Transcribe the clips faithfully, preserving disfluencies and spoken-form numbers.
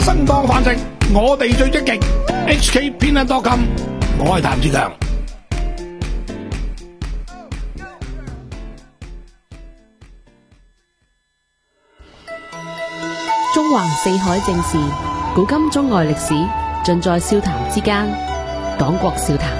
生當飯食，我哋最積極。H K 偏得多金，我係譚志強。 中橫四海正事，古今中外歷史，盡在笑談之間。講國笑談。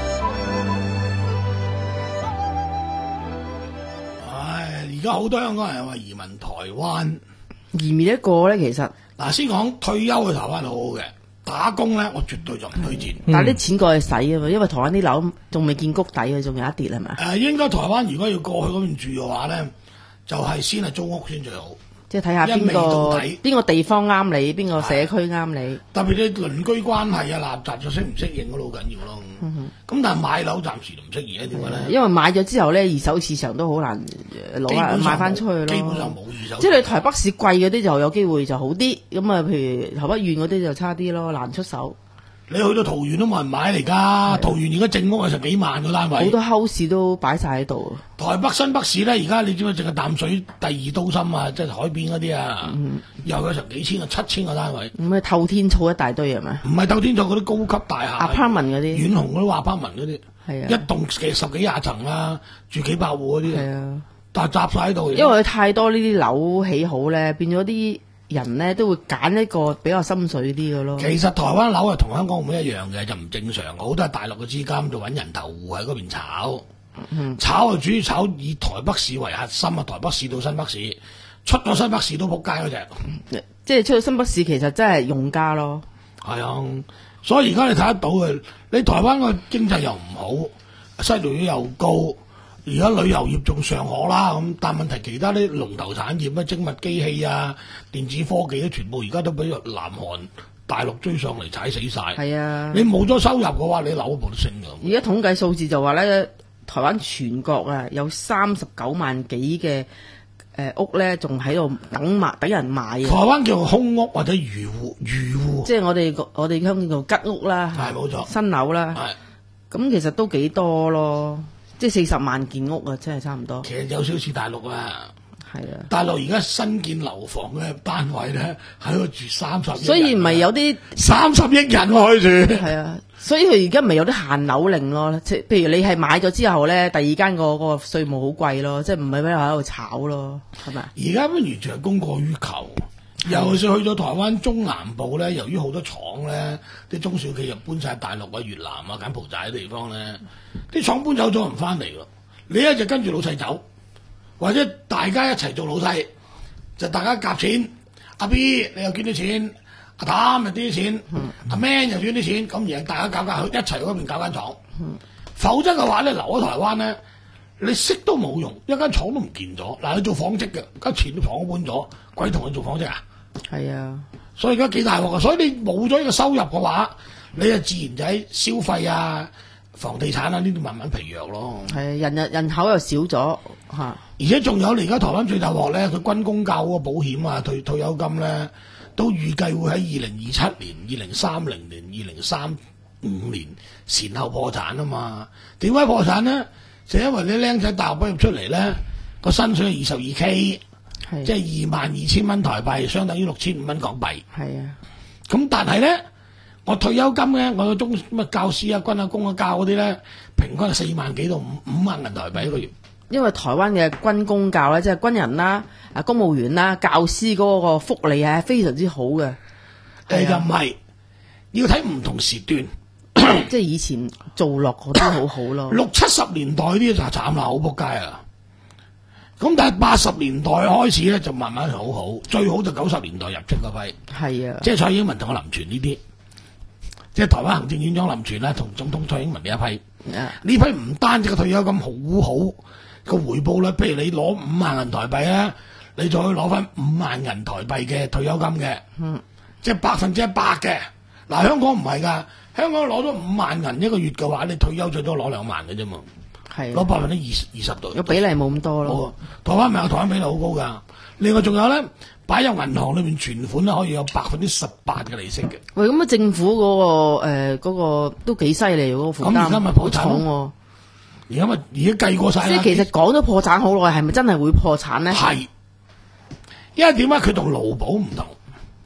唉，而家好多香港人話移民台灣， 移民一個咧，其實嗱，先講退休去台灣好好嘅，打工咧我絕對就唔推薦。 但係啲錢過去使啊嘛，因為台灣啲樓仲未見谷底啊，仲有一跌係咪？ 誒，應該台灣如果要過去嗰邊住嘅話咧，就係先係租屋先最好。 即係睇下邊個邊個地方啱你，邊個社區啱你。 特別你鄰居關係啊、立雜就適唔適應嗰度好緊要咯。咁、嗯、但係買樓暫時就唔適宜咧，點解咧？ 因為買咗之後咧，二手市場都好難攞啊賣翻出去咯。 基本上冇二手。 即係你台北市貴嗰啲就有機會就好啲，咁啊，譬如台北縣嗰啲就差啲咯，難出手。你去到桃園都冇人買嚟㗎，桃園而家正屋係十幾萬個單位， 好多 house 都擺晒喺度。 台北新北市咧，而家你知唔知淨係淡水第二都心啊，即係海邊嗰啲啊，嗯、又有成幾千個、七千個單位。 咁啊，透天厝一大堆係咪？ 唔係透天厝嗰啲高級大廈 apartment 嗰啲，遠紅嗰啲 apartment 嗰啲，係啊，一棟嘅十幾廿層啦，住幾百戶嗰啲，係啊，但係集晒喺度。因為太多呢啲樓起好咧，變咗啲人咧都會揀一個比較深水啲嘅咯。其實台灣樓係同香港唔一樣嘅，就唔正常。好多係大陸嘅資金就揾人頭戶喺嗰邊炒，嗯、炒係主要炒以台北市為核心啊，台北市到新北市，出咗新北市都仆街嗰隻。 即係出咗新北市，其實真係用家咯。係啊，所以而家你睇得到嘅，你台灣個經濟又唔好，失業率又高。而家旅遊業仲尚可啦，咁但問題其他啲龍頭產業咩精密機器啊、電子科技咧，全部而家都俾南韓、大陸追上嚟踩死晒。係啊，你冇咗收入嘅話，你樓冇得升㗎。 而家統計數字就話咧，台灣全國啊有三十九萬幾嘅誒屋咧，仲喺度等賣等人買嘅。台灣叫空屋或者餘戶，餘戶即係我哋我哋香港叫吉屋啦，係冇錯，新樓啦。係咁，其實都幾多咯。即係四十萬件屋啊，真係差唔多。其實有少少似大陸啊，係啊。大陸而家新建樓房嘅單位咧，喺度住三十億人，所以唔係有啲三十億人開住。係啊，所以佢而家咪有啲限樓令咯。即係譬如你係買咗之後咧，第二間個個稅務好貴咯，即係唔係俾人喺度炒咯，係咪？而家完全係供過於求。尤其是去咗台灣中南部咧，由於好多廠咧，啲中小企又搬晒大陸啊、越南啊、柬埔寨啲地方咧，啲廠搬走咗唔翻嚟咯。你一就跟住老細走，或者大家一齊做老細，就大家夾錢。阿 B 你又捐啲錢，阿譚又捐啲錢，阿 Man 又捐啲錢，咁然後大家搞搞去一齊嗰邊搞間廠。否則嘅話咧，留喺台灣咧，你識都冇用，一間廠都唔見咗。嗱，你做紡織嘅，間錢都廠都搬咗，鬼同佢做紡織啊？係啊，所以而家幾大鑊啊！所以你冇咗呢個收入嘅話，你就自然就喺消費啊、房地產啊呢度慢慢疲弱咯。係啊，人人人口又少咗嚇，而且仲有你而家台灣最大鑊咧，佢軍公教嗰個保險啊、退退休金咧，都預計會喺二零二七年、二零三零年、二零三五年前後破產啊嘛。點解破產咧？就因為你僆仔大學畢業出嚟咧，個薪水係二十二 K。即係二萬二千蚊台幣，相當於六千五蚊港幣。係啊，咁但係咧，我退休金咧，我個中乜教師啊、軍啊、公啊教嗰啲咧，平均係四萬幾到五五萬銀台幣一個月。因為台灣嘅軍公教咧，即係軍人啦、啊公務員啦、教師嗰個福利係非常之好嘅。誒，又唔係要睇唔同時段，即係以前做落嗰啲好好咯。六七十年代啲就慘啦，好仆街啊！咁但係八十年代開始咧，就慢慢好好，最好就九十年代入職嗰批，係啊，即係蔡英文同我林全呢啲，即係台灣行政院長林全啦，同總統蔡英文呢一批，呢、啊、批唔單止個退休金好好個回報率，譬如你攞五萬銀台幣咧，你就可以攞翻五萬銀台幣嘅退休金嘅，嗯，即係百分之一百嘅。嗱，香港唔係噶，香港攞咗五萬銀一個月嘅話，你退休最多攞兩萬嘅啫嘛。攞百分之二十二十度，個比例冇咁多咯。台灣咪有台灣比例好高噶。另外仲有咧，擺入銀行裏面存款咧，可以有百分之十八嘅利息嘅。喂，咁啊，政府嗰、那個誒嗰、呃那個都幾犀利嗰個負擔。咁而家咪破產喎。而家咪而家計過晒。即係其實講咗破產好耐，係咪真係會破產咧？係，因為點解佢同勞保唔同？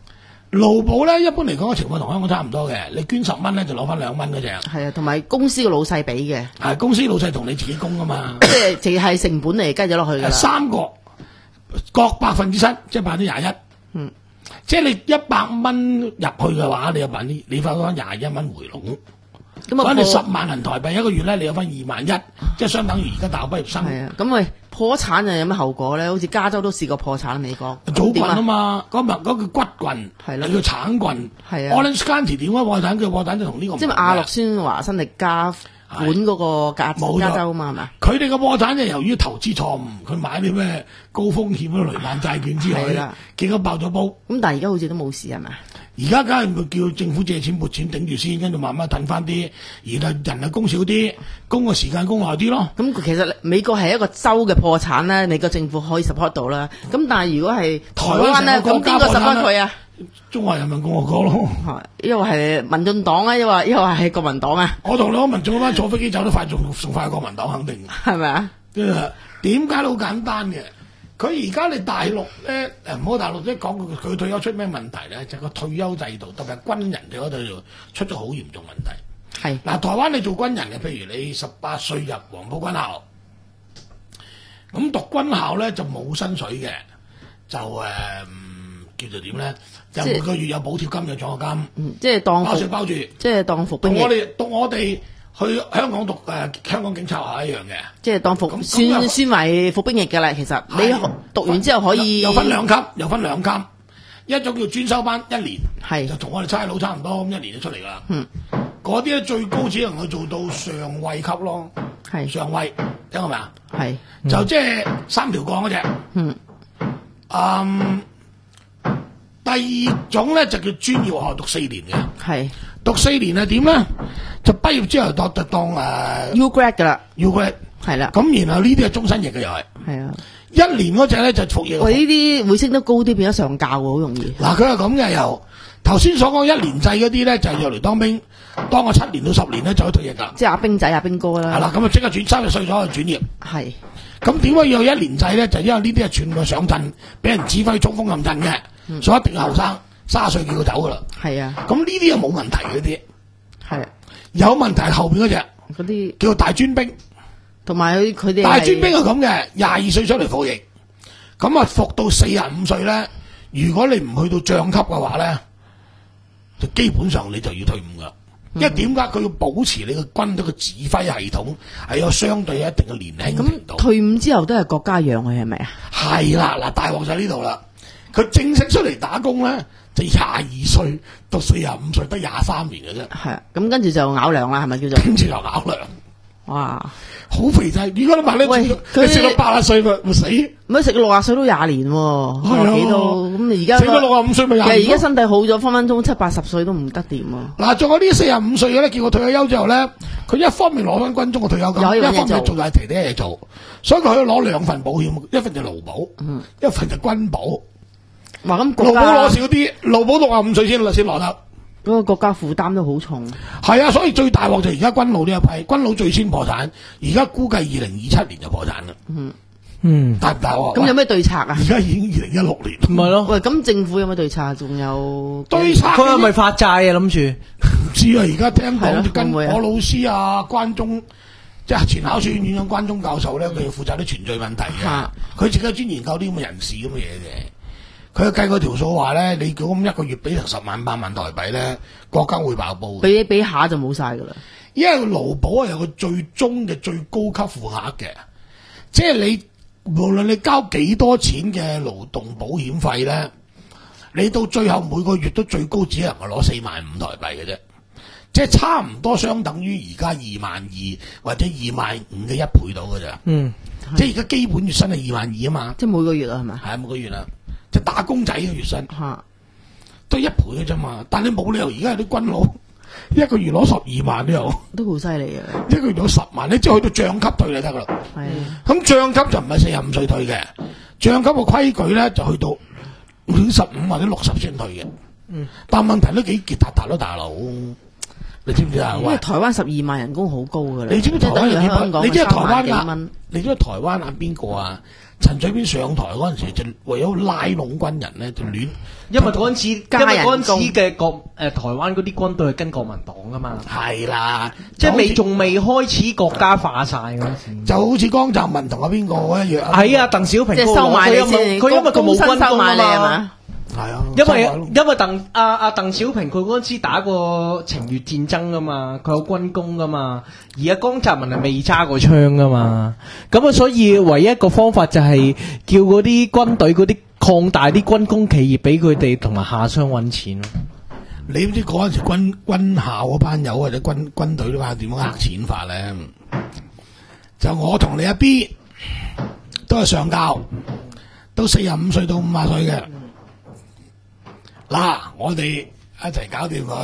勞保咧，一般嚟講嘅情況同香港差唔多嘅，你捐十蚊咧就攞翻兩蚊嗰隻。 係啊，同埋公司嘅老細俾嘅。 係公司老細同你自己供噶嘛。 即係淨係成本嚟計咗落去㗎啦。 三個各百分之七，即係百分之廿一。嗯。即係你一百蚊入去嘅話，你有百分之你翻翻廿一蚊回籠。咁啊，你十萬銀台幣一個月咧，你有翻二萬一，即係相等於而家大學畢業生。 係啊，咁喂破產又有咩後果咧？好似加州都試過破產，美國組棍啊嘛，嗰咪嗰個骨棍， 係啦， 叫橙棍。 係啊 Orange County 點解破產？佢破產就同呢個唔同。 即係亞洛酸華新力加管嗰個加加州啊嘛，係嘛？ 佢哋嘅破產就由於投資錯誤，佢買啲咩高風險嘅雷曼債券之類，結果爆咗煲。 咁但係而家好似都冇事係咪？ 而家梗係咪叫政府借錢撥錢頂住先，跟住慢慢褪翻啲，而係人係供少啲，供嘅時間供耐啲咯。 咁其實美國係一個州嘅破產咧，美國政府可以 support 到啦。咁但係如果係台灣咧，咁邊個 support 佢啊？ 中華人民共和國咯。 因為係民進黨啊，因為因為係國民黨啊。 我同你講，民眾嗰班坐飛機走得快，仲仲快過國民黨肯定。 係咪啊？ 點解都好簡單嘅。佢而家你大陸咧，誒唔好大陸即係講佢佢退休出咩問題咧？就係個退休制度，特別係軍人退休制度出咗好嚴重問題。 係嗱，台灣你做軍人嘅，譬如你十八歲入黃埔軍校，咁讀軍校咧就冇薪水嘅，就誒、呃、叫做點咧？就每個月有補貼金，有獎學金， 嗯、即係當包水包住， 即係當服兵役。 我哋讀我哋。去香港讀誒、呃、香港警察學校一樣嘅， 即係當服算算為服兵役嘅啦。其實你讀完之後可以又分兩級，又分兩級，一種叫專修班，一年係就同我哋差佬差唔多，咁一年就出嚟啦。 嗯，嗰啲咧最高只能夠做到上尉級咯， 係上尉，聽過未啊？ 係、 嗯、就即係三條槓嗰隻。嗯，嗯，第二種咧就叫專業學校讀四年嘅，係。讀四年係點咧？就畢業之後當就當誒 U grad 噶啦 ，U grad 係啦。 咁然後呢啲係終身役嘅又係。係啊，一年嗰隻咧就服役。 喂，呢啲會升得高啲，變咗上教喎，好容易。 嗱，佢係咁嘅，由頭先所講一年制嗰啲咧，就係入嚟當兵，當個七年到十年咧就可以退役㗎。 即係阿兵仔、阿兵哥啦。 係啦，咁啊即刻轉三十歲咗就轉業。係。咁點解要有一年制咧？就因為呢啲係全部上陣，俾人指揮衝鋒陷陣嘅，嗯、所以一定係後生。三十歲叫佢走噶啦，係啊，咁呢啲又冇問題嗰啲，係、啊、有問題係後邊嗰隻，嗰啲叫做大專兵，同埋佢哋大專兵係咁嘅，廿二歲出嚟服役，咁啊服到四十五歲咧，如果你唔去到將級嘅話咧，就基本上你就要退伍噶啦，嗯、因為點解佢要保持你嘅軍隊嘅指揮系統係有相對一定嘅年輕程度。咁退伍之後都係國家養佢係咪啊？係啦，嗱大鑊就喺呢度啦，佢正式出嚟打工咧。就廿二歲到四十五歲得廿三年嘅啫，係啊，咁跟住就咬糧啦，係咪叫做？跟住就咬糧，哇，好肥仔！如果你話你佢食到八十歲咪咪死，咪食到六十歲都廿年喎，係啊，幾多咁而家食到六十五歲咪廿年。其實而家身體好咗，分分鐘七八十歲都唔得掂啊！嗱，仲有呢四十五歲嘅咧，叫我退咗休之後咧，佢一方面攞翻軍中嘅退休金，一方面做晒其他嘢做，所以佢可以攞兩份保險，一份就勞保，嗯，一份就軍保。話咁勞保攞少啲，勞保六十五歲先先攞得，嗰個國家負擔都好重。係啊，所以最大鑊就而家軍佬呢一批，軍佬最先破產，而家估計二零二七年就破產啦。嗯嗯，大唔大鑊？咁有咩對策啊？而家已經二零一六年，唔係咯？喂，咁政府有咩對策？仲有對策？佢係咪發債啊？諗住唔知啊！而家聽講跟我老師啊，關中即係前考書院院長關中教授咧，佢負責啲程序問題嘅，佢自己專研究啲咁嘅人事咁嘅嘢嘅。佢計過條數話咧，你咁一個月俾成十萬八萬台幣咧，國家會爆煲。俾俾下就冇晒噶啦。因為勞保係有個最終嘅最高級負額嘅，即係你無論你交幾多錢嘅勞動保險費咧，你到最後每個月都最高只能夠攞四萬五台幣嘅啫，即係差唔多相等於而家二萬二或者二萬五嘅一倍到嘅咋。嗯，即係而家基本月薪係二萬二啊嘛。即係每個月啊，係咪？係啊，每個月啊。就打工仔嘅月薪，都一倍嘅啫嘛。但你冇理由而家有啲軍佬一個月攞十二萬都有，都好犀利啊！一個月攞十萬，你只係去到將級退就得噶啦。係咁將級就唔係四十五歲退嘅，將級嘅規矩咧就去到五十五或者六十先退嘅。嗯，但問題都幾結達達咯，大佬。你知唔知啊？因為台灣十二萬人工好高噶啦。你知唔知台灣有幾多？你知唔知台灣啊？你知唔知台灣啊？邊個啊？ 陳水扁上台嗰陣時就為咗拉攏軍人咧，就亂。 因為嗰陣時，因為嗰陣時嘅國誒台灣嗰啲軍隊係跟國民黨噶嘛。係啦， 即係未仲未開始國家化晒嗰陣時。 就好似江澤民同阿邊個一樣。 係啊，鄧小平即係收買你先， 佢因為佢冇軍功啊嘛。 係啊， 因為因為鄧阿阿鄧小平佢嗰陣時打過情越戰爭噶嘛，佢有軍功噶嘛，而家江澤民係未揸過槍噶嘛，咁啊所以唯一一個方法就係叫嗰啲軍隊嗰啲擴大啲軍工企業俾佢哋同埋下鄉揾錢咯。 你唔知嗰陣時軍軍校嗰班友或者軍軍隊嗰班點樣呃錢法咧？就我同你阿 B 都係上校，都四十五歲到五十歲嘅。嗱，我哋一齊搞掂佢，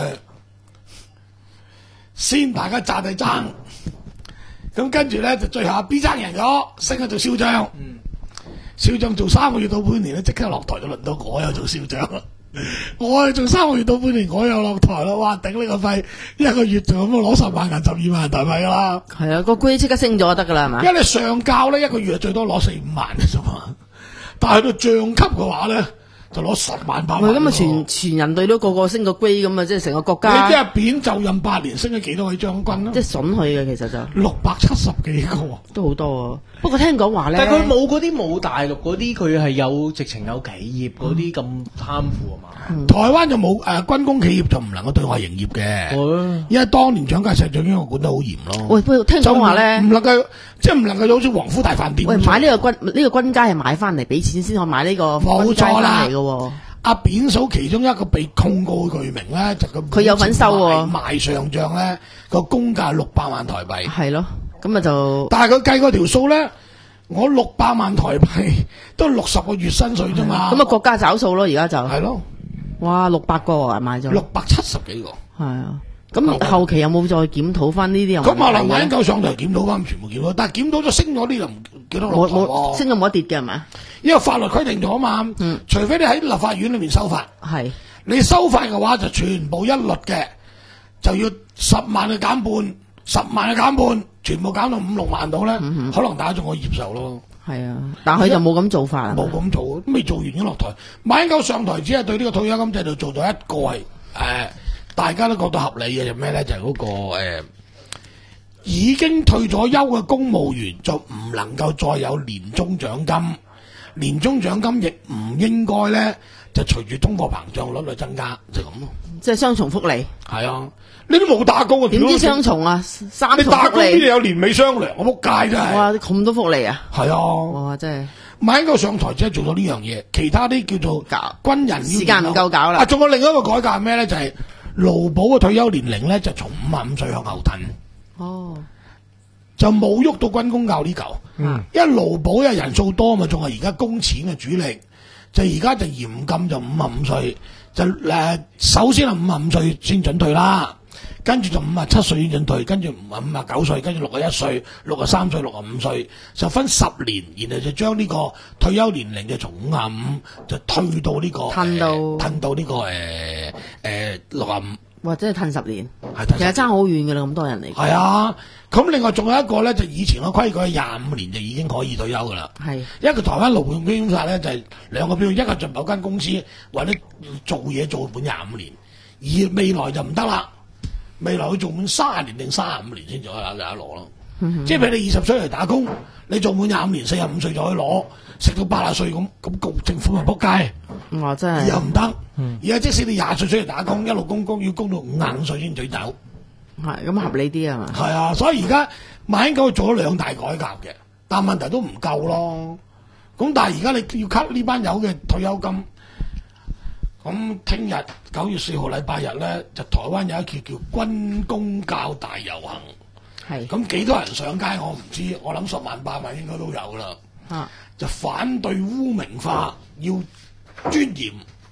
先大家扎地爭，咁跟住咧就最後 B 爭贏咗，升咗做少將。嗯、少將做三個月到半年咧，即刻落台，就輪到我又做少將。我係做三個月到半年，我又落台啦！哇，頂你個肺，一個月就咁攞十萬銀、十二萬台幣噶啦。 係啊，個官即刻升咗就得噶啦，係嘛？ 因為你上校咧，一個月最多攞四五萬嘅啫嘛，但係到將級嘅話咧。就攞十萬八萬。 咁啊，全全人隊都個個升個 grade 咁啊，即係成個國家。 你啲阿扁就任八年，升咗幾多位將軍咯？ 即係筍佢嘅，其實就六百七十幾個， 都好多啊。不過聽講話咧， 但係佢冇嗰啲冇大陸嗰啲，佢係有直情有企業嗰啲咁貪腐啊嘛。 嗯、台灣就冇誒、呃、軍工企業就唔能夠對外營業嘅，嗯、因為當年蔣介石就已經管得好嚴咯。 喂，聽講話咧， 唔能夠即係唔能夠好似皇府大飯店。 喂，買呢個軍呢、呢個軍階係買翻嚟，俾錢先可以買呢個軍階翻嚟嘅。 阿扁嫂其中一個被控告嘅罪名咧，就佢有份收喎， 賣上將咧個公價六百萬台幣。 係咯，咁啊就， 但係佢計嗰條數咧，我六百萬台幣都六十個月薪水啫嘛。 咁啊國家找數咯，而家就係咯。 哇，六百個啊買咗， 六百七十幾個。 係啊。咁後期有冇再檢討翻呢啲？ 咁啊，林偉夠上台檢討翻，全部檢討，但係檢討咗升咗呢，就唔記得落台喎。 升咗冇得跌嘅係咪？因為法律規定咗啊嘛。嗯。除非你喺立法院裏面修法。係。你修法嘅話就全部一律嘅，就要十萬嘅減半，十萬嘅減半，全部減到五六萬度咧，嗯、可能大家仲可以接受咯。 係啊，但係佢就冇咁做法。 冇咁做，未做完已經落台。馬英九上台只係對呢個退休金制度做咗一個係誒。呃大家都覺得合理嘅就咩咧？就係、是、嗰、那個誒、呃，已經退咗休嘅公務員就唔能夠再有年終獎金，年終獎金亦唔應該咧就隨住通貨膨脹率去增加，就咁、是、咯。 即係雙重福利。係啊，你都冇打工啊？ 點知雙重啊？三重福利。 你打工邊度有年尾雙糧？我仆街真係。 哇！咁多福利啊？ 係啊。 哇！真係。 馬英九上台只係做咗呢樣嘢，其他啲叫做軍人時間唔夠搞啦。 啊，仲有另一個改革係咩咧？就係、是。勞保嘅退休年齡咧就從五十五歲向後褪，哦，就冇喐到軍公教呢嚿，嗯，因為勞保嘅人數多嘛，仲係而家工錢嘅主力，就而家就嚴禁就五十五歲，就誒、呃、首先係五十五歲先準退啦，跟住就五十七歲先準退，跟住五十九歲，跟住六十一歲、六十三歲、六十五歲，就分十年，然後就將呢個退休年齡就從五十五就退到呢、這個褪到褪、呃、到呢、這個誒誒六十五， 或者係褪十年， 係其實爭好遠㗎啦，咁多人嚟。 係啊，咁另外仲有一個咧，就以前嘅規矩係廿五年就已經可以退休㗎啦。係，一個台灣勞動基本法咧就係、是、兩個標準，一個就某間公司或者做嘢做滿廿五年，而未來就唔得啦。未來佢做滿三十年定三十五年先至可以有得攞咯，嗯、即係譬如你二十歲嚟打工，你做滿廿五年，四十五歲就可以攞，食到八十歲咁，咁政府咪仆街， 哇真係， 又唔得，而家即使你廿歲出嚟打工，一路供供要供到五十五歲先取走， 係咁合理啲係嘛？ 係啊，所以而家馬英九做咗兩大改革嘅，但問題都唔夠咯。咁但係而家你要 cut 呢班友嘅退休金。咁聽日九月四號禮拜日咧，就台灣有一期叫軍公教大遊行，係咁幾多人上街我唔知，我諗十萬八萬應該都有啦。啊，就反對污名化，要尊嚴。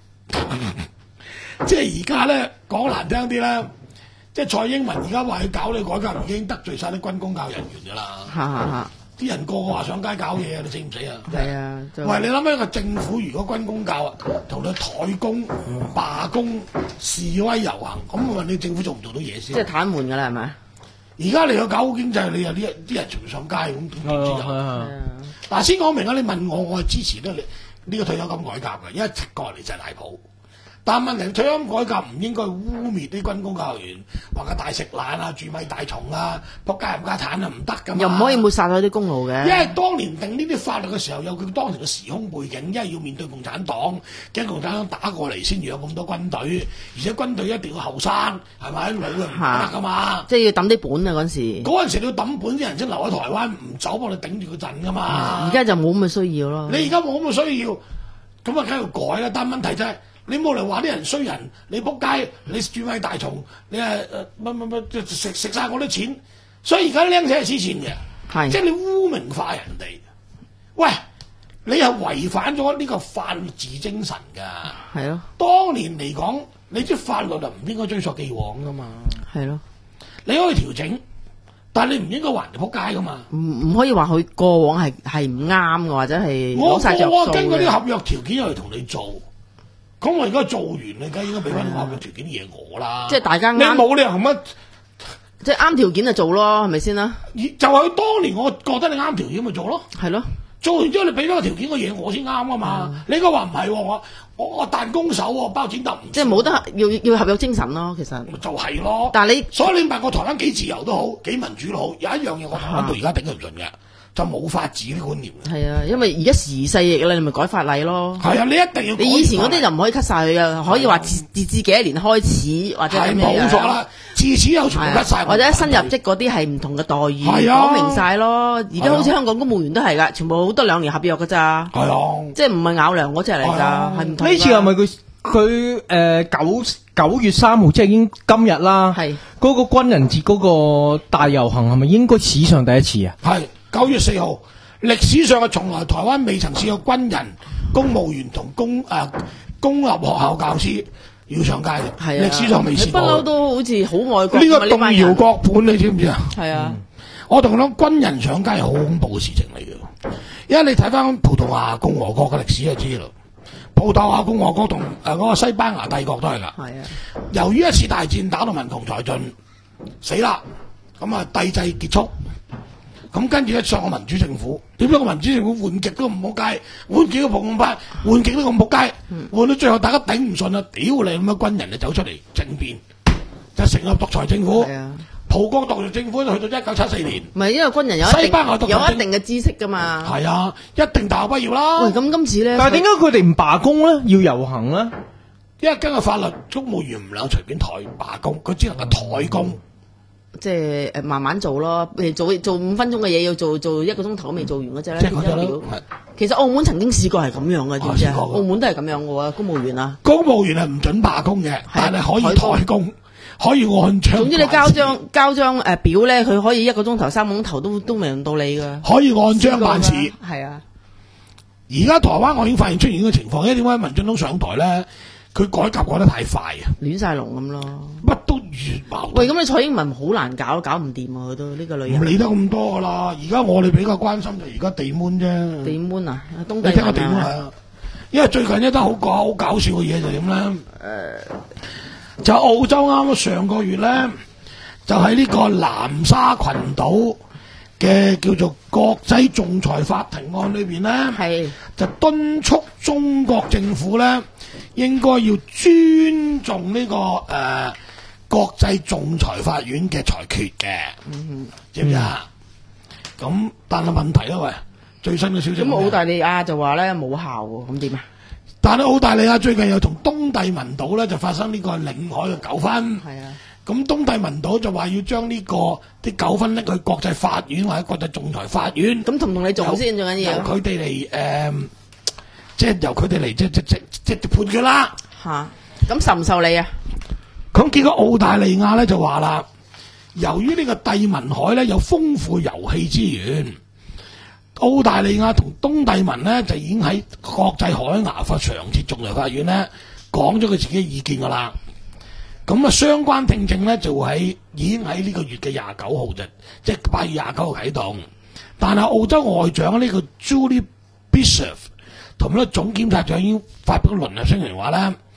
即係而家咧講難聽啲咧，即係蔡英文而家話要搞呢個改革，已經得罪晒啲軍公教人員㗎啦。嚇嚇嚇！啲人個個話上街搞嘢啊！你死唔死啊？係啊！喂，你諗下一個政府如果軍公教啊，同你怠工、罷工、示威遊行，咁我問你政府做唔做到嘢先？ 即係癱瘓㗎啦，係咪？ 而家你有搞好經濟，你有啲啲人仲上街咁點知有？嗱，先講明啊！你問我，我係支持得你呢個退休金改革嘅，因為過嚟就係大埔。但問題退休金改革唔應該污蔑啲軍工教育員，話佢大食懶啊、蛀米大蟲啊、仆街冚家產啊，唔得噶嘛。 又唔可以抹殺咗啲功勞嘅。 因為當年定呢啲法律嘅時候，有佢當時嘅時空背景，因為要面對共產黨，驚共產黨打過嚟先有咁多軍隊，而且軍隊一定要後生，係咪老嘅唔得噶嘛？ 即係要抌啲本啊嗰陣時。嗰陣時你要抌本，啲人先留喺台灣唔走，幫你頂住個陣噶嘛。 而家就冇咁嘅需要咯。 你而家冇咁嘅需要，咁啊梗係要改啦。但問題就係、是。你冇嚟話啲人衰人，你仆街，你蛀米大蟲，你係誒乜乜乜食食曬我啲錢，所以而家僆仔係黐線嘅，即係你污名化人哋。喂，你係違反咗呢個法治精神㗎。 係咯。 當年嚟講，你啲法律就唔應該追溯既往㗎嘛。 係咯。 你可以調整，但係你唔應該話人哋仆街㗎嘛。 唔唔可以話佢過往係係唔啱嘅，或者係攞曬著數嘅。 我我根據啲合約條件去同你做。咁我而家做完，你梗係應該俾翻合約條件啲嘢我啦。 即係大家啱。 你冇理由乜， 即係啱條件就做咯，係咪先啦？ 就係當年我覺得你啱條件咪做咯。 係咯。做完之後你俾翻個條件嘅嘢我先啱啊嘛。嗯、你應該話唔係喎，我我我彈弓手喎，包剪揼唔。即係冇得要要合約精神咯，其實。 就係咯。 但係你， 所以你問我台灣幾自由都好，幾民主都好，有一樣嘢我台灣到而家頂佢唔順嘅。就冇法治啲觀念嘅。 係啊，因為而家時勢易啦，你咪改法例咯。 係啊，你一定要改。 你以前嗰啲就唔可以 cut 晒佢嘅，可以話自自至幾多年開始或者係咩冇錯啦，自此有全部 cut 晒。 或者新入職嗰啲係唔同嘅待遇， 係啊， 講明晒咯。而家好似香港公務員都係㗎，全部好多兩年合約㗎咋。 係啊， 即係唔係咬糧嗰隻嚟㗎，係唔同。 呢次係咪佢佢誒九九月三號即係已經今日啦？係嗰個軍人節嗰個大遊行係咪應該史上第一次啊？ 係九月四號。歷史上嘅從來台灣未曾試過軍人、公務員同公誒、呃、公立學校教師要上街嘅，係啊，歷史上未試過。 不嬲都好似好愛國。 呢個動搖國本你知唔知啊？ 係啊， 嗯、我同你講，軍人上街係好恐怖嘅事情嚟嘅，因為你睇翻葡萄牙共和國嘅歷史就知啦。葡萄牙共和國同誒嗰個西班牙帝國都係㗎。係啊，由於一次大戰打到民窮財盡，死啦，咁啊帝制結束。咁跟住咧上個民主政府，點解個民主政府換極都唔好街，換幾個葡共派，換極都咁仆街，換到最後大家頂唔順啦，屌你咁嘅軍人就走出嚟政變，就成立獨裁政府。葡國獨裁政府去到一九七四年。唔係因為軍人有一定西班牙有一定嘅知識㗎嘛。係啊，一定大學畢業啦。喂，咁今次咧， 但係點解佢哋唔罷工咧？要遊行咧？ 因為根據法律，公務員唔能隨便台罷工，佢只能夠台工。 即係誒慢慢做咯，譬如做做五分鐘嘅嘢，要做做一個鐘頭都未做完嗰隻咧。即係嗰隻咯。其實澳門曾經試過係咁樣嘅，知唔知啊？澳門都係咁樣嘅喎，公務員啊。公務員係唔準罷工嘅，但係可以台工，可以按章。總之你交張交張誒表咧，佢可以一個鐘頭三個鐘頭都都未輪到你㗎。可以按章辦事。係啊。而家台灣我已經發現出現呢個情況，因為點解民進黨上台咧？佢改革過得太快啊，亂晒龍咁咯，乜都越矛盾。喂，咁你蔡英文好難搞，搞唔掂啊！佢都呢個女人。唔理得咁多噶啦，而家我哋比較關心就而家地悶啫。地悶啊，東帝。你聽個地悶係啊，因為最近一單好搞好搞笑嘅嘢就點咧？誒、呃，就澳洲啱啱上個月咧，就喺呢個南沙群島嘅叫做國際仲裁法庭案裏邊咧，係就敦促中國政府咧。應該要尊重呢、這個誒、呃、國際仲裁法院嘅裁決嘅，嗯、知唔知啊？咁、嗯、但係問題咧，喂，最新嘅消息咁澳大利亞就話咧冇效喎，咁點啊？但係澳大利亞最近又同東帝汶島咧就發生呢個領海嘅糾紛，係啊。咁東帝汶島就話要將呢、這個啲糾紛拎去國際法院或者國際仲裁法院。咁同唔同你做先？最緊要由佢哋嚟誒。即係由佢哋嚟，即即即即判決啦嚇。咁受唔受理啊？咁結果澳大利亞咧就話啦，由於呢個帝汶海咧有豐富油氣資源，澳大利亞同東帝汶咧就已經喺國際海牙法常設仲裁法院咧講咗佢自己嘅意見噶啦。咁啊，相關聽證咧就喺已經喺呢個月嘅廿九號就即係八月廿九號啟動，但係澳洲外長呢個 Julie Bishop。同埋咧，總檢察長已經發表咗聯合聲明話咧，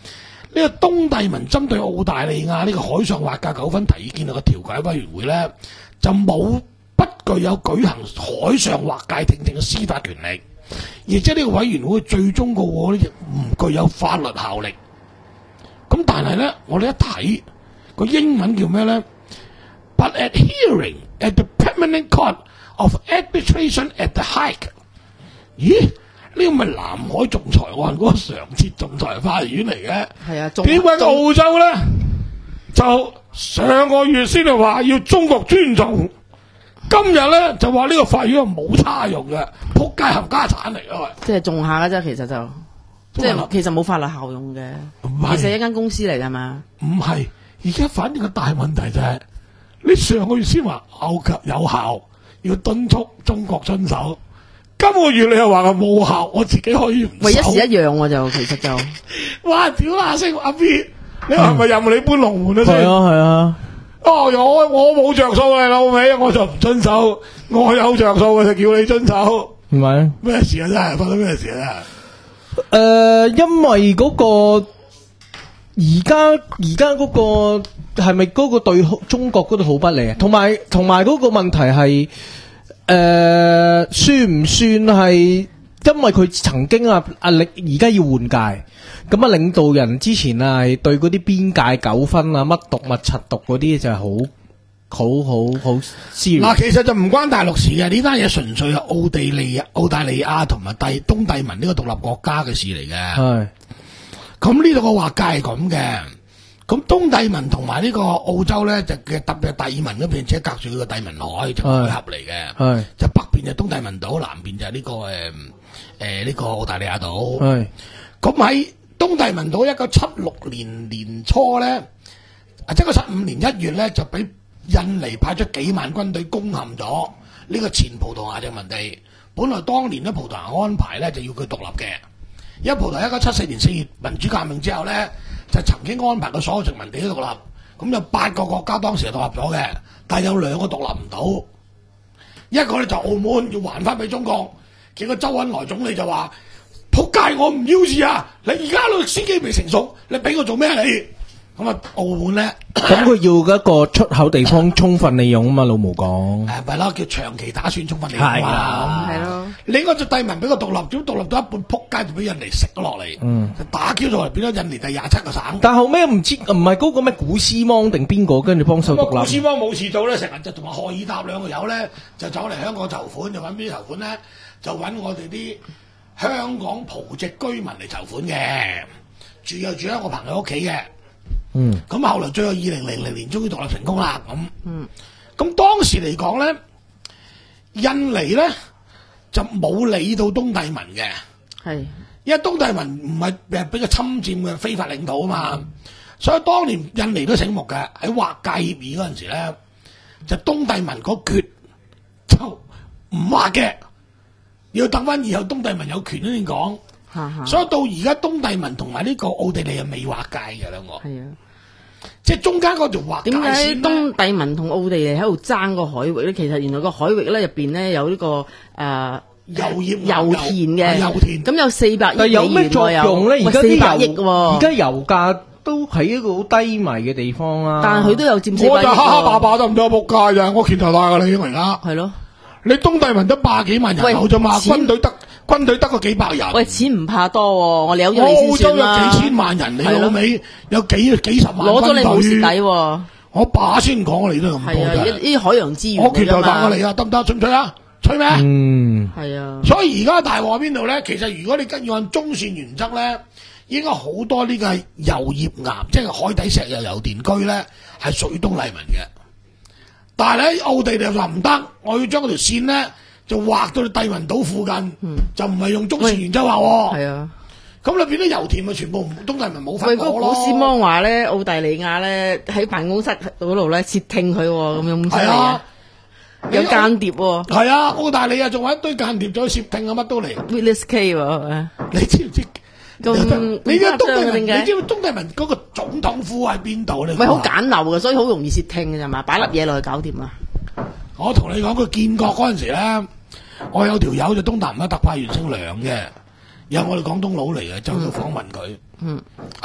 呢個東帝汶針對澳大利亞呢個海上劃界糾紛提意見嘅調解委員會咧，就冇不具有舉行海上劃界聽證嘅司法權力，而且呢個委員會最終個喎咧亦唔具有法律效力。咁但係咧，我哋一睇個英文叫咩咧 ？But at hearing at the Permanent Court of Arbitration at the Hague， 咦？呢個咪南海仲裁案嗰個常設仲裁法院嚟嘅？ 係啊， 點解澳洲咧就上個月先係話要中國尊重，今日咧就話呢個法院係冇差用嘅，仆街冚家產嚟㗎喂！ 即係種下嘅啫，其實就即係其實冇法律效用嘅，其實一間公司嚟㗎嘛。 唔係，而家反正個大問題就係、是、你上個月先話有及有效，要敦促中國遵守。今個月你又話佢冇效，我自己可以唔守。 喂，一時一樣喎就其實就， 哇！屌啦聲阿 B， 你係咪任你搬龍門啊？ 係啊係啊。 哦，我我冇着數你老味，我就唔遵守。我有着數嘅就叫你遵守。 唔係咩事啊？真係發生咩事啊？ 誒、呃，因為嗰、個而家而家嗰個係咪嗰個對中國嗰度好不利啊？同埋同埋嗰個問題係。誒、呃，算唔算係因為佢曾經啊啊領而家要換屆，咁啊領導人之前啊係對嗰啲邊界糾紛啊乜毒乜柒毒嗰啲就係好好好好 serious。 嗱，其實就唔關大陸事嘅，呢單嘢純粹係奧地利、澳大利亞同埋帝東帝汶呢個獨立國家嘅事嚟嘅。係，咁呢度個劃界係咁嘅。咁東帝汶同埋呢個澳洲咧，就嘅特別係帝汶嗰邊，即係隔住個帝汶海就海峽嚟嘅。係，就北邊就東帝汶島，南邊就係呢、這個誒誒呢個澳大利亞島。係，咁喺東帝汶島一九七六年年初咧，啊即係個七五年一月咧，就俾印尼派出幾萬軍隊攻陷咗呢個前葡萄牙殖民地。本來當年咧葡萄牙安排咧就要佢獨立嘅，因為葡萄牙一九七四年四月民主革命之後咧。就曾經安排過所有殖民地都獨立，咁有八個國家當時係獨立咗嘅，但係有兩個獨立唔到，一個咧就澳門要還翻俾中國，結果周恩來總理就話：仆街，我唔要字啊！你而家律師機未成熟，你俾我做咩你？咁啊，澳門咧， 咁佢要一個出口地方充分利用啊嘛，老毛講。 誒，咪咯，叫長期打算充分利用啊， 係咯。 你應該就帝汶俾個獨立，點獨立到一半，仆街就俾印尼食咗落嚟，嗯，就打 Q 咗嚟，變咗印尼第廿七個省。 但後尾唔知唔係嗰個咩古斯芒定邊個跟住幫手獨立？ 古斯芒冇事做咧，成日就同埋賀爾達兩個友咧，就走嚟香港籌款，就揾邊啲籌款咧？就揾我哋啲香港葡籍居民嚟籌款嘅，住又住喺我朋友屋企嘅。嗯，咁後來最後二零零零年終於獨立成功啦，咁，嗯，咁當時嚟講咧，印尼咧就冇理到東帝汶嘅，係，因為東帝汶唔係誒俾佢侵佔嘅非法領土啊嘛，嗯、所以當年印尼都醒目嘅，喺劃界協議嗰陣時咧，就東帝汶嗰決就唔劃嘅，要等翻以後東帝汶有權先講。所以到而家東帝汶同埋呢個奧地利係未劃界嘅兩個，係啊，即係中間嗰條劃界線。點解東帝汶同奧地利喺度爭個海域咧？其實原來個海域咧入邊咧有呢、這個誒、呃、 油業油田嘅油田，咁有四百億美元。 有咩作用咧？而家啲油而家油價都喺一個好低迷嘅地方啦。 但係佢都有佔四百億。 我就哈哈霸霸得唔得仆街咋？我拳頭大過你而家。係咯，你東帝汶得百幾萬人口啫嘛，軍隊得。軍隊得個幾百人，喂， 錢唔怕多、哦，我有咗你先算啦。 澳洲有幾千萬人，你老味有幾幾十萬軍隊，攞咗你冇蝕底、哦。我爸先講你都咁多嘅。係啊，呢啲海洋資源。我拳頭大過你啊，得唔得？吹唔吹啊？吹咩？嗯，係啊。所以而家大鑊喺邊度咧？其實如果你跟要按中線原則咧，應該好多呢個油業岩，即係海底石油油田區咧，係屬於東帝汶嘅。但係喺奧地利就話唔得，我要將嗰條線咧。就劃到你帝汶島附近，嗯、就唔係用中線原則劃喎。係啊，咁你變咗油田咪全部東帝汶冇份攞咯。喂，嗰古斯芒話咧，澳大利亞咧喺辦公室嗰度咧竊聽佢，咁樣係啊，有間諜喎。係啊，澳大利亞仲有一堆間諜再竊聽啊，乜都嚟。Witness K 喎，你知唔知？咁你知東帝汶？你知唔知東帝汶嗰個總統府喺邊度咧？咪好簡陋嘅，所以好容易竊聽嘅啫嘛，擺粒嘢落去搞掂啦。我同你講，佢建國嗰陣時咧。我有條友就東南亞特派員姓梁嘅，有我哋廣東佬嚟嘅，就去訪問佢。嗯，啊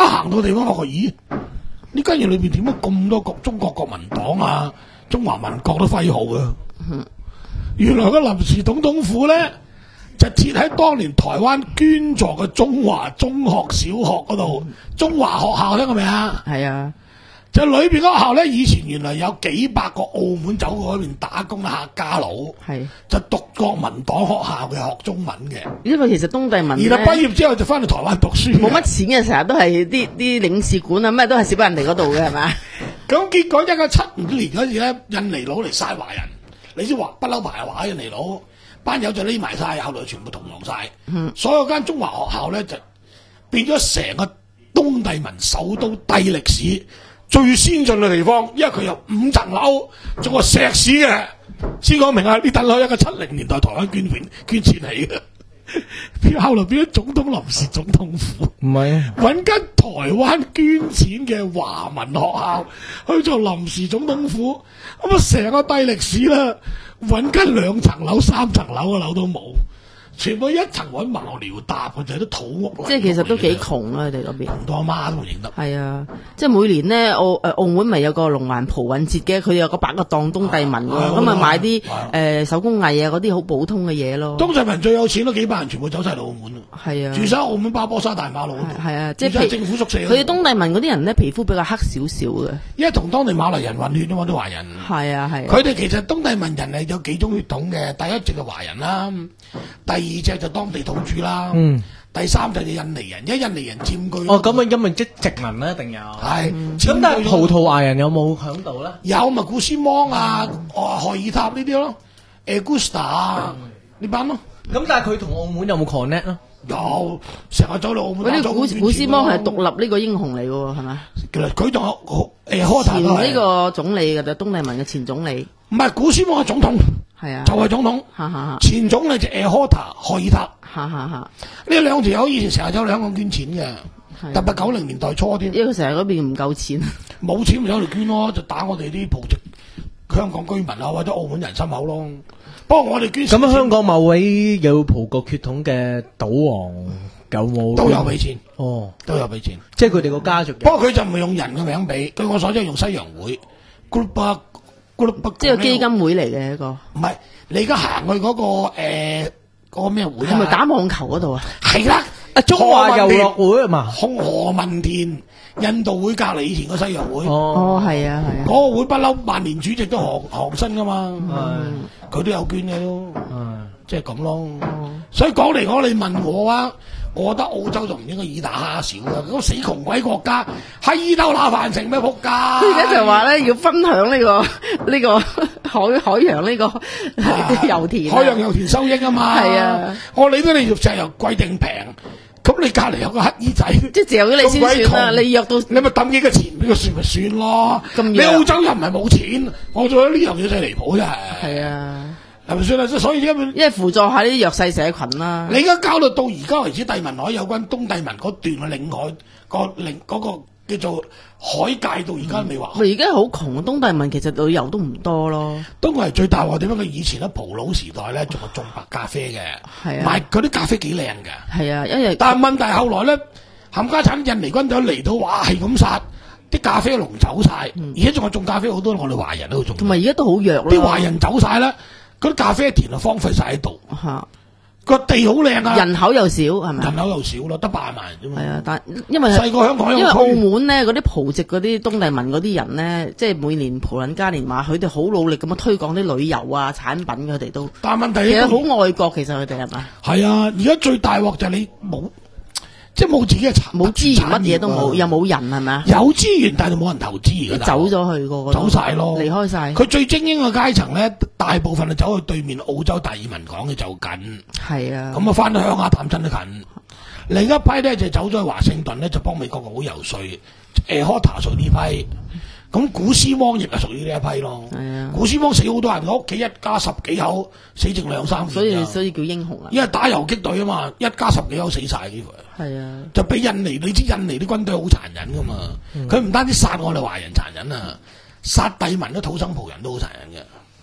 行到地方發覺，咦？呢間嘢裏邊點解咁多國中國國民黨啊、中華民國都徽號嘅？ 嗯、 原來個臨時總統府咧就設喺當年台灣捐助嘅中華中學小學嗰度，中華學校聽過未啊？ 係啊。 就裏邊嗰學校咧，以前原來有幾百個澳門走過嗰邊打工嘅客家佬， 係就讀國民黨學校嘅，學中文嘅。 因為其實東帝汶咧， 而家畢業之後就翻去台灣讀書， 冇乜錢嘅，成日都係啲啲領事館啊，咩都係少俾人哋嗰度嘅，係咪？ 咁結果一九七五年嗰時咧，印尼佬嚟晒華人，你知話不嬲排華印尼佬，班友就匿埋晒，後來全部同亡晒。嗯、所有間中華學校咧就變咗成個東帝汶首都帝力市最先進嘅地方，因為佢有五層樓，仲係石屎嘅。先講明啊，呢棟樓一個七零年代台灣捐款捐錢起嘅，後來變咗總統臨時總統府。 唔係啊， 揾間台灣捐錢嘅華文學校去做臨時總統府，咁啊成個帝力市啦，揾間兩層樓、三層樓嘅樓都冇。全部一層揾茅寮搭嘅就係啲土屋嚟， 即係其實都幾窮啊！佢哋嗰邊窮到阿媽都唔認得。 係啊，即係每年咧澳誒澳門咪有個龍環葡韻節嘅，佢有個百個檔東帝汶喎，咁啊買啲誒手工藝啊嗰啲好普通嘅嘢咯。 東帝汶最有錢都幾百人全部走晒到澳門咯。 係啊， 住晒澳門巴波沙大馬路嗰度。 係啊，即係政府宿舍。 佢哋東帝汶嗰啲人咧皮膚比較黑少少嘅， 因為同當地馬來人混血啊嘛，啲華人。係啊係。 佢哋其實東帝汶人係有幾種血統嘅，第一隻係華人啦，第二隻就當地土著啦，嗯，第三就係印尼人，因為印尼人佔據。 哦，咁啊，因為即殖民啦，一定有。係，咁但係葡萄牙人有冇響度咧？ 有咪古斯芒啊、哦荷爾塔呢啲咯 ，Augusta 啊呢班咯。 咁但係佢同澳門有冇 connect 啊？ 有，成日走到澳門。 嗰啲古古斯芒係獨立呢個英雄嚟嘅，係咪？ 其實佢仲有誒科塔前呢個總理嘅就東帝汶嘅前總理。 唔係古斯芒係總統。係啊，就係總統，哈哈前總理就誒科塔荷爾塔，哈哈哈。呢兩條友以前成日走嚟香港捐錢嘅，特別九零年代初添。 因為佢成日嗰邊唔夠錢， 冇錢咪走嚟捐咯，就打我哋啲葡籍香港居民啊，或者澳門人心口咯。不過我哋捐咁香港某位有葡國血統嘅賭王有冇？ 都有俾錢， 哦， 都有俾錢， 即係佢哋個家族。 不過佢就唔係用人嘅名俾，據我所知係用西洋會 group。 即係基金會嚟嘅一個， 唔係你而家行去嗰個誒嗰個咩會？ 係咪打網球嗰度啊？ 係啦， 啊中華遊樂會啊嘛， 紅何文田印度會隔離以前個西洋會。 哦，係啊，係啊。 嗰個會不嬲，萬年主席都韓韓新噶嘛，佢都有捐嘅都，即係咁咯。所以講嚟講，你問我啊。我覺得澳洲就唔應該以大蝦小啦，嗰死窮鬼國家係以鬥拿飯城咩仆街？ 而家就話咧要分享呢、這個呢、這個海海洋呢、這個、啊、油田、啊， 海洋油田收益啊嘛。係啊，我理得你肉石油貴定平，咁你隔離有個乞衣仔， 即係嚼咗你先算啦。你約到你咪抌幾個錢俾佢算咪算咯。你澳洲又唔係冇錢，我做咗呢樣嘢真係離譜真係。係啊。係咪算啦？所以因為因為輔助下啲弱勢社群啦。 你而家交到到而家為止，帝汶海有關東帝汶嗰段嘅領海個領嗰個叫做海界到而家未劃。 而家好窮，東帝汶其實旅遊都唔多咯。 東帝係最大鑊點解？佢以前喺葡佬時代咧，仲係種白咖啡嘅，係啊，賣嗰啲咖啡幾靚嘅。係啊，因為但係問題後來咧，冚家產印尼軍隊嚟到，哇係咁殺，啲咖啡農走晒，而且仲係種咖啡好多我哋華人喺度種。同埋而家都好弱咯。啲華人走晒啦。嗰啲咖啡田就荒廢晒喺度，個地好靚啊！人口又少係咪？人口又少咯，得八萬人啫嘛。係啊，但因為細個香港，因為澳門咧嗰啲葡籍嗰啲東帝汶嗰啲人咧，即係每年葡撚嘉年華，佢哋好努力咁樣推廣啲旅遊啊產品，佢哋都。但係問題其實好愛國，其實佢哋係咪？係啊，而家最大鑊就係你冇。即係冇自己嘅產，冇資源，乜嘢都冇，又冇人係咪啊？有資源，但係冇人投資而家走咗去個，走晒咯，離開晒。佢最精英嘅階層咧，大部分係走去對面澳洲達爾文港嘅就近。係啊，咁啊翻到鄉下探親都近。另一批咧就走咗去華盛頓咧，就幫美國佬游說，誒 Hota 屬呢批。咁古斯芒亦係屬於呢一批咯。係啊，古斯芒死好多人，屋企一家十幾口死剩兩三年。所以所以叫英雄啊。因為打游擊隊啊嘛，一家十幾口死晒幾乎。係啊，就俾印尼，你知印尼啲軍隊好殘忍噶嘛。佢唔、嗯、單止殺我哋華人殘忍啊，殺帝汶啲土生葡人都好殘忍嘅。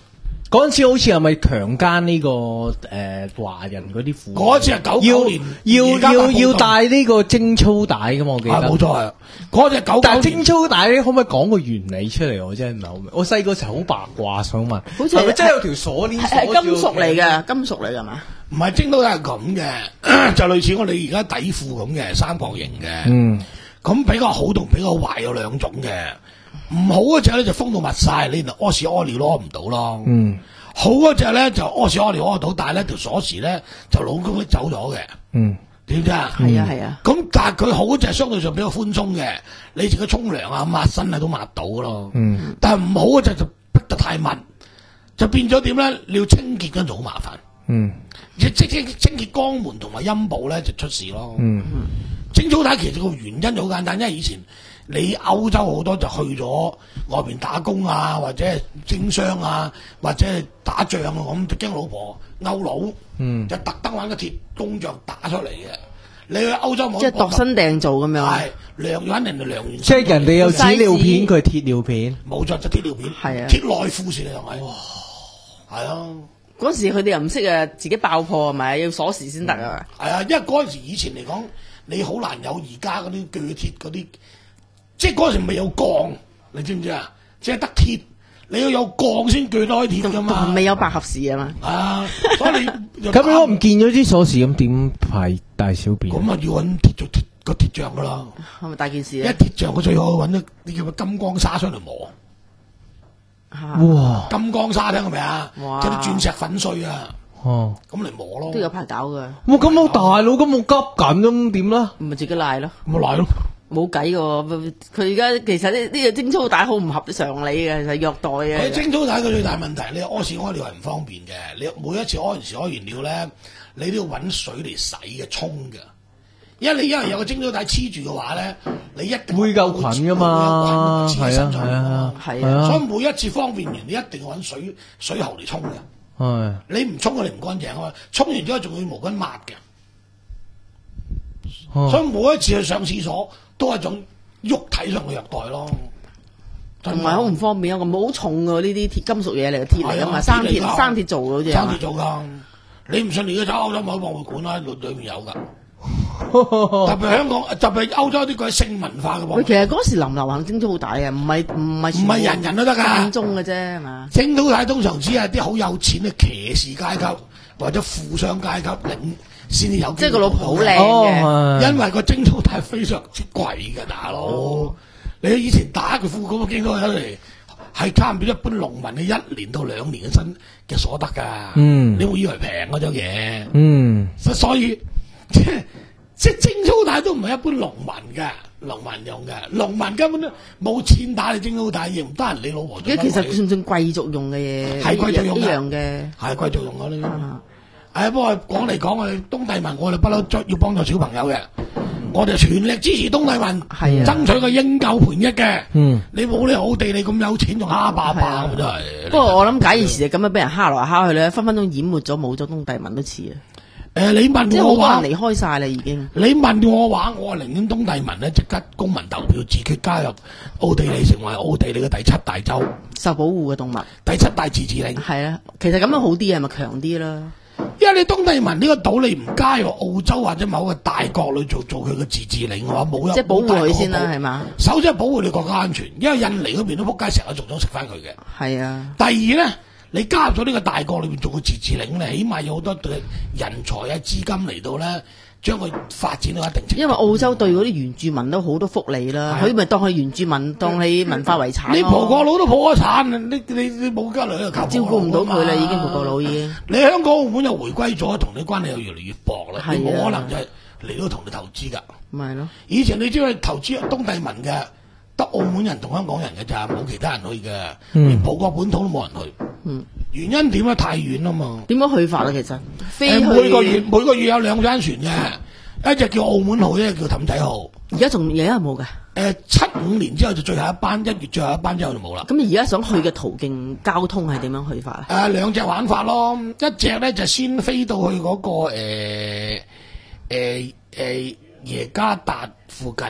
嗰陣時好似係咪強姦呢個誒華人嗰啲婦女？ 嗰次係九九年， 要而家要要戴呢個貞操帶噶嘛？我記得冇錯係。嗰隻九但係九年貞操帶咧，可唔可以講個原理出嚟？我真係唔係好明。我細個時候好八卦，想問， 好似係咪真係有條鎖鏈鎖係住金屬嚟嘅，金屬嚟㗎嘛？ 唔係精都係咁嘅，就類似我哋而家底褲咁嘅三角形嘅。 嗯， 咁比較好同比較壞有兩種嘅。唔好嗰隻咧就封到密晒，你就屙屎屙尿攞唔到咯。 嗯， 好嗰隻咧就屙屎屙尿屙到，但係咧條鎖匙咧就老公拎走咗嘅。 嗯， 點知啊？ 係啊係啊。 咁但係佢好嗰隻相對上比較寬鬆嘅，你自己沖涼啊、抹身啊都抹到咯。 嗯， 但係唔好嗰隻就逼得太密，就變咗點咧？你要清潔嗰陣就好麻煩。 嗯， 即即即清潔肛門同埋陰部咧就出事咯。 嗯， 貞操帶其實個原因就好簡單，因為以前你歐洲好多就去咗外邊打工啊，或者係經商啊，或者係打仗啊咁，就驚老婆勾佬， 嗯， 就特登揾個鐵工匠打出嚟嘅。你去歐洲冇即係度身訂造咁樣。 係量咗人哋量完， 即係人哋有紙尿片，佢係鐵尿片。 冇錯，就鐵尿片， 係啊鐵內褲先嚟係咪？哇，係啊。 嗰時佢哋又唔識啊，自己爆破係咪？要鎖匙先得啊！ 係啊，因為嗰陣時以前嚟講，你好難有而家嗰啲鋸鐵嗰啲，即係嗰陣時未有鋼，你知唔知啊？即係得鐵，你要有鋼先鋸得開鐵㗎嘛。 未有百合匙啊嘛。 啊，所以你咁如果唔見咗啲鎖匙，咁點排大小便？ 咁啊要揾鐵做鐵個鐵匠㗎啦。 係咪大件事一啊？ 鐵匠佢最好揾啲啲叫咩金剛砂上嚟磨。 哇！ 金剛砂聽過未啊？ 哇即係啲鑽石粉碎啊， 哦， 咁嚟磨咯。 都有排搞㗎。 哇！咁我大佬咁我急緊咁點啦？ 唔係自己賴咯。 咁咪賴咯。 冇計喎，佢而家其實呢呢個貞操帶好唔合常理嘅，其實虐待嘅。 佢貞操帶佢最大問題，你屙屎屙尿係唔方便嘅。你每一次屙完屎屙完尿咧，你都要揾水嚟洗嘅，沖嘅。因為你因為有個貞操帶黐住嘅話咧，你一定會夠菌噶嘛， 係啊係啊係啊， 所以每一次方便完，你一定要揾水水喉嚟沖嘅。 係你唔沖佢哋唔乾淨啊嘛，沖完之後仲要毛巾抹嘅。所以每一次去上廁所都係一種肉體上嘅虐待咯。 同埋好唔方便啊！咁好重㗎呢啲鐵金屬嘢嚟嘅鐵嚟㗎嘛，生鐵生鐵做嘅好似。 生鐵做㗎，你唔信你而家走歐洲某博物館啦，裏裏面有㗎。特別香港，特別歐洲啲嗰啲性文化嘅喎。 其實嗰時林流行貞操帶啊，唔係唔係唔係人人都得㗎， 間中嘅啫係嘛。 貞操帶通常只係啲好有錢嘅騎士階級或者富商階級領先至有。 即係個老婆好靚嘅， 因為個貞操帶非常之貴嘅，大佬。哦、你以前打個褲咁嘅經過一嚟，係差唔多一般農民嘅一年到兩年嘅薪嘅所得㗎。 嗯， 你會以為平嗰種嘢。 嗯， 所以。即係即係貞操帶都唔係一般農民嘅，農民用嘅，農民根本都冇錢打你貞操帶，亦唔得人你老婆做。 其實算唔算貴族用嘅嘢？ 係貴族用一樣嘅， 係貴族用嘅呢啲。誒，不過講嚟講去，東帝汶我哋不嬲要幫助小朋友嘅，我哋全力支持東帝汶， 係爭取個應有盤益嘅。 嗯， 你冇你好地，你咁有錢仲蝦霸霸咁真係。 不過我諗假以時日咁樣俾人蝦來蝦去咧，分分鐘淹沒咗冇咗東帝汶都似啊！ 誒，你問我話， 離開晒啦已經。 你問我話，我寧願東帝汶咧即刻公民投票自決加入奧地利，成為奧地利嘅第七大洲， 受保護嘅動物， 第七大自治領。 係啊，其實咁樣好啲，係咪強啲啦？ 因為你東帝汶呢個島，你唔加入澳洲或者某個大國裏做做佢嘅自治領嘅話，冇即係保護佢先啦，係嘛？ 首先係保護你國家安全，因為印尼嗰邊都仆街，成日仲想食翻佢嘅。 係啊。 第二咧。你加入咗呢個大國裏邊做個自治領咧，起碼有好多對人才啊資金嚟到咧，將佢發展到一定程度。 因為澳洲對嗰啲原住民都好多福利啦，佢咪當佢原住民，當你文化遺產。 你葡國佬都破咗產，你你你冇家女喺度靠照顧唔到佢啦，已經葡國佬已經。 你香港澳門又回歸咗，同你關係又越嚟越薄啦，你冇可能就係嚟到同你投資㗎。 咪係咯。 以前你只係投資東帝汶嘅，得澳門人同香港人嘅咋，冇其他人去嘅，連葡國本土都冇人去。 嗯， 原因點咧？太遠啦嘛。 點樣去法啊？其實飛去每個月每個月有兩間船嘅，一隻叫澳門號，一隻叫氹仔號。 而家仲而家有冇㗎？ 誒，七五年之後就最後一班，一月最後一班之後就冇啦。 咁而家想去嘅途徑交通係點樣去法啊？ 誒，兩隻玩法咯，一隻咧就先飛到去嗰個誒誒誒耶加達附近。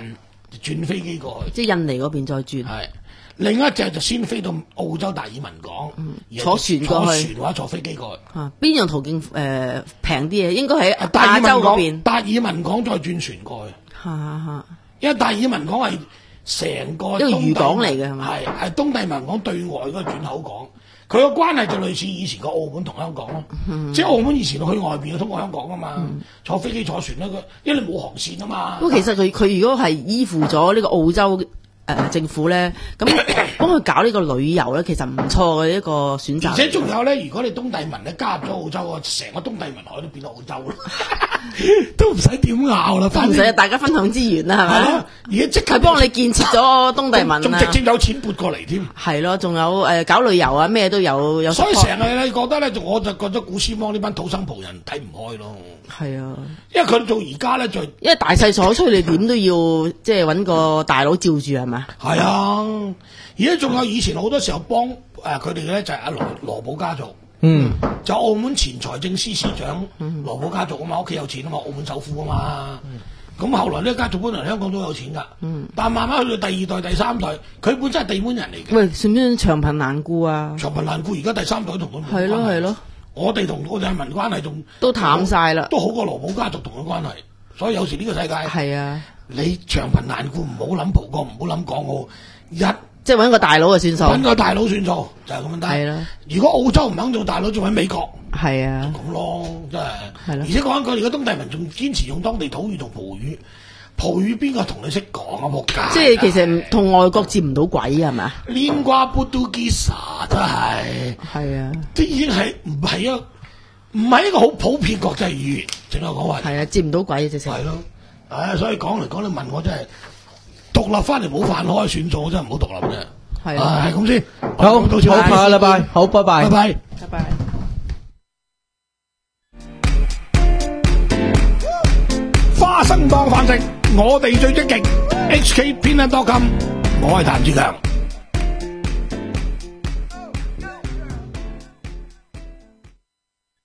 就轉飛機過去， 即係印尼嗰邊再轉。 係另一隻就先飛到澳洲達爾文港， 嗯、坐船過去， 坐船或者坐飛機過去。 啊，邊樣途徑誒平啲嘅？應該喺達爾亞洲文港嗰邊。 達爾文港再轉船過去。 嚇嚇， 因為達爾文港係成個一個漁港嚟嘅係嘛？ 係係東帝汶港對外嗰個轉口港。佢個關係就類似以前個澳門同香港咯，嗯、即係澳門以前去外邊通過香港啊嘛，嗯、坐飛機坐船咧，佢因為你冇航線啊嘛。 不過其實佢佢如果係依附咗呢個澳洲誒、呃、政府咧，咁幫佢搞呢個旅遊咧，其實唔錯嘅一個選擇。 而且仲有咧，如果你東帝汶咧加入咗澳洲，成個東帝汶海都變咗澳洲咯，都唔使點拗啦， 都唔使大家分享資源啦，係咪？ 而家即刻幫你建設咗東帝汶， 仲直接有錢撥過嚟添。 係咯，仲有誒、呃、搞旅遊啊，咩都有有。 所以成日你覺得咧，我就覺得古斯芒呢班土生葡人睇唔開咯。 係啊， 因為佢到而家咧就因為大勢所趨，你點都要即係揾個大佬照住係咪？ 係啊，而家仲有以前好多時候幫誒佢哋嘅咧就係阿羅羅寶家族。嗯，就澳門前財政司司長羅寶家族啊嘛，屋企有錢啊嘛，澳門首富啊嘛。咁、嗯、後來呢個家族本來香港都有錢噶，嗯、但慢慢去到第二代、第三代，佢本身係地門人嚟嘅。 喂，算唔算長貧難顧啊？ 長貧難顧，而家第三代同佢係咯係咯， 我哋同我哋民關係仲都淡晒啦， 都好過羅寶家族同佢關係。所以有時呢個世界係啊， 你長貧難顧，唔好諗葡國，唔好諗港澳，一。 即係揾個大佬就算數， 揾個大佬算數就係咁樣得。係啦，如果澳洲唔肯做大佬，仲揾美國。 係啊， 咁咯，真係。係咯。而且講緊佢而家東帝汶仲堅持用當地土語同葡語，葡語邊個同你識講啊？仆街！ 即係其實同外國接唔到軌係咪？ 連瓜布都基沙真係。係啊，即係已經係唔係一唔係一個好普遍國際語言，淨係講話。 係啊，接唔到軌直情。 係咯，唉，所以講嚟講去問我真係。獨立翻嚟冇飯開算數，真係唔好獨立啫。係啊，係咁先。 好，到此好，下個禮拜，好，拜拜， 拜拜，拜拜。 花生當飯食，我哋最積極。H K 編輯多金，我係譚志強。